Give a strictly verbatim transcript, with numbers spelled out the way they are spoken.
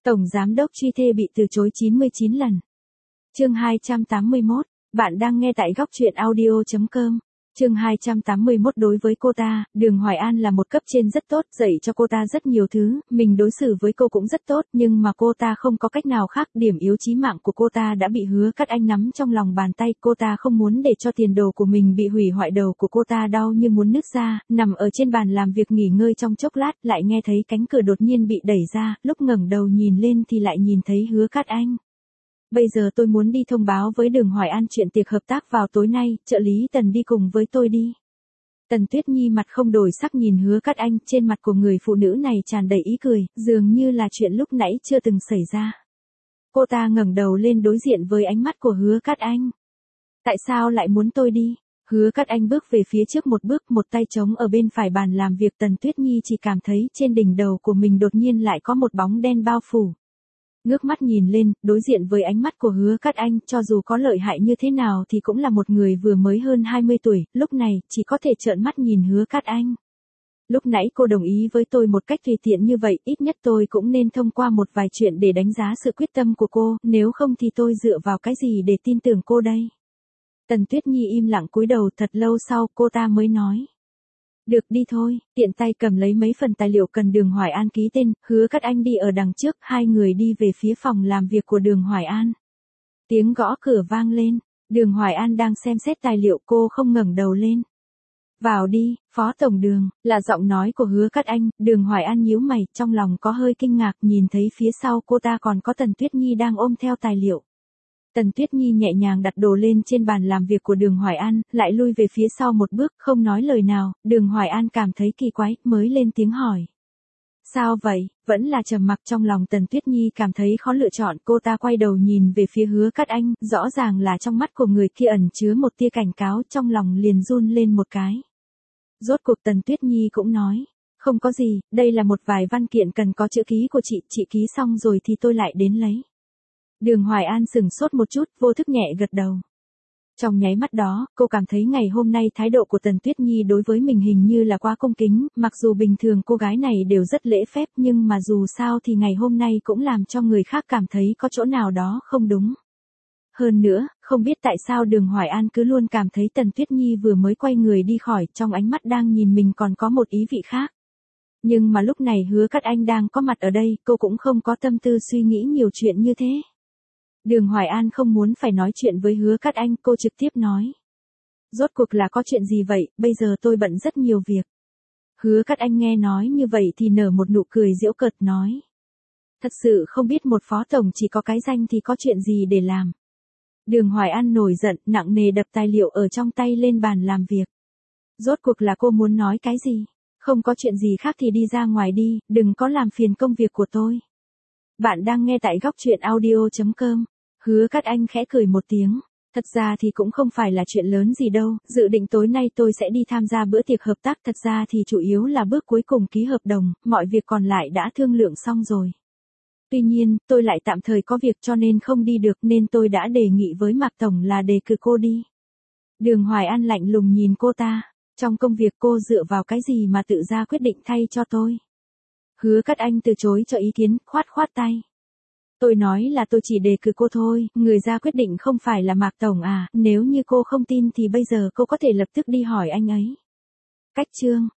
Tổng giám đốc truy thê bị từ chối chín mươi chín lần. Chương hai trăm tám mươi mốt, bạn đang nghe tại góc truyện audio chấm com. Chương hai trăm tám mươi mốt Đối với cô ta, Đường Hoài An là một cấp trên rất tốt, dạy cho cô ta rất nhiều thứ, mình đối xử với cô cũng rất tốt, nhưng mà cô ta không có cách nào khác, điểm yếu chí mạng của cô ta đã bị Hứa Cát Anh nắm trong lòng bàn tay, cô ta không muốn để cho tiền đồ của mình bị hủy hoại, đầu của cô ta đau như muốn nứt ra, nằm ở trên bàn làm việc nghỉ ngơi trong chốc lát, lại nghe thấy cánh cửa đột nhiên bị đẩy ra, lúc ngẩng đầu nhìn lên thì lại nhìn thấy Hứa Cát Anh. Bây giờ tôi muốn đi thông báo với Đường Hoài An chuyện tiệc hợp tác vào tối nay, trợ lý Tần đi cùng với tôi đi. Tần Tuyết Nhi mặt không đổi sắc nhìn Hứa Cát Anh, trên mặt của người phụ nữ này tràn đầy ý cười, dường như là chuyện lúc nãy chưa từng xảy ra. Cô ta ngẩng đầu lên đối diện với ánh mắt của Hứa Cát Anh. Tại sao lại muốn tôi đi? Hứa Cát Anh bước về phía trước một bước, một tay trống ở bên phải bàn làm việc. Tần Tuyết Nhi chỉ cảm thấy trên đỉnh đầu của mình đột nhiên lại có một bóng đen bao phủ. Ngước mắt nhìn lên, đối diện với ánh mắt của Hứa Cát Anh, cho dù có lợi hại như thế nào thì cũng là một người vừa mới hơn hai mươi tuổi, lúc này, chỉ có thể trợn mắt nhìn Hứa Cát Anh. Lúc nãy cô đồng ý với tôi một cách tùy tiện như vậy, ít nhất tôi cũng nên thông qua một vài chuyện để đánh giá sự quyết tâm của cô, nếu không thì tôi dựa vào cái gì để tin tưởng cô đây? Tần Tuyết Nhi im lặng cúi đầu, thật lâu sau cô ta mới nói. Được, đi thôi, tiện tay cầm lấy mấy phần tài liệu cần Đường Hoài An ký tên, Hứa Cát Anh đi ở đằng trước, hai người đi về phía phòng làm việc của Đường Hoài An. Tiếng gõ cửa vang lên, Đường Hoài An đang xem xét tài liệu, cô không ngẩng đầu lên. Vào đi, Phó Tổng Đường, là giọng nói của Hứa Cát Anh. Đường Hoài An nhíu mày, trong lòng có hơi kinh ngạc, nhìn thấy phía sau cô ta còn có Tần Tuyết Nhi đang ôm theo tài liệu. Tần Tuyết Nhi nhẹ nhàng đặt đồ lên trên bàn làm việc của Đường Hoài An, lại lui về phía sau một bước, không nói lời nào. Đường Hoài An cảm thấy kỳ quái, mới lên tiếng hỏi. Sao vậy? Vẫn là trầm mặc. Trong lòng Tần Tuyết Nhi cảm thấy khó lựa chọn, cô ta quay đầu nhìn về phía Hứa Cát Anh, rõ ràng là trong mắt của người kia ẩn chứa một tia cảnh cáo, trong lòng liền run lên một cái. Rốt cuộc Tần Tuyết Nhi cũng nói, không có gì, đây là một vài văn kiện cần có chữ ký của chị, chị ký xong rồi thì tôi lại đến lấy. Đường Hoài An sừng sốt một chút, vô thức nhẹ gật đầu. Trong nháy mắt đó, cô cảm thấy ngày hôm nay thái độ của Tần Tuyết Nhi đối với mình hình như là quá cung kính, mặc dù bình thường cô gái này đều rất lễ phép nhưng mà dù sao thì ngày hôm nay cũng làm cho người khác cảm thấy có chỗ nào đó không đúng. Hơn nữa, không biết tại sao Đường Hoài An cứ luôn cảm thấy Tần Tuyết Nhi vừa mới quay người đi khỏi, trong ánh mắt đang nhìn mình còn có một ý vị khác. Nhưng mà lúc này Hứa Cát Anh đang có mặt ở đây, cô cũng không có tâm tư suy nghĩ nhiều chuyện như thế. Đường Hoài An không muốn phải nói chuyện với Hứa Cát Anh, cô trực tiếp nói. Rốt cuộc là có chuyện gì vậy, bây giờ tôi bận rất nhiều việc. Hứa Cát Anh nghe nói như vậy thì nở một nụ cười giễu cợt nói. Thật sự không biết một phó tổng chỉ có cái danh thì có chuyện gì để làm. Đường Hoài An nổi giận, nặng nề đập tài liệu ở trong tay lên bàn làm việc. Rốt cuộc là cô muốn nói cái gì? Không có chuyện gì khác thì đi ra ngoài đi, đừng có làm phiền công việc của tôi. Bạn đang nghe tại góc truyện audio chấm com. Hứa Cát Anh khẽ cười một tiếng. Thật ra thì cũng không phải là chuyện lớn gì đâu, dự định tối nay tôi sẽ đi tham gia bữa tiệc hợp tác, thật ra thì chủ yếu là bước cuối cùng ký hợp đồng, mọi việc còn lại đã thương lượng xong rồi. Tuy nhiên, tôi lại tạm thời có việc cho nên không đi được, nên tôi đã đề nghị với Mạc Tổng là đề cử cô đi. Đường Hoài An lạnh lùng nhìn cô ta, trong công việc cô dựa vào cái gì mà tự ra quyết định thay cho tôi. Hứa Cát Anh từ chối cho ý kiến, khoát khoát tay. Tôi nói là tôi chỉ đề cử cô thôi, người ra quyết định không phải là Mạc Tổng à, nếu như cô không tin thì bây giờ cô có thể lập tức đi hỏi anh ấy. Cách chương,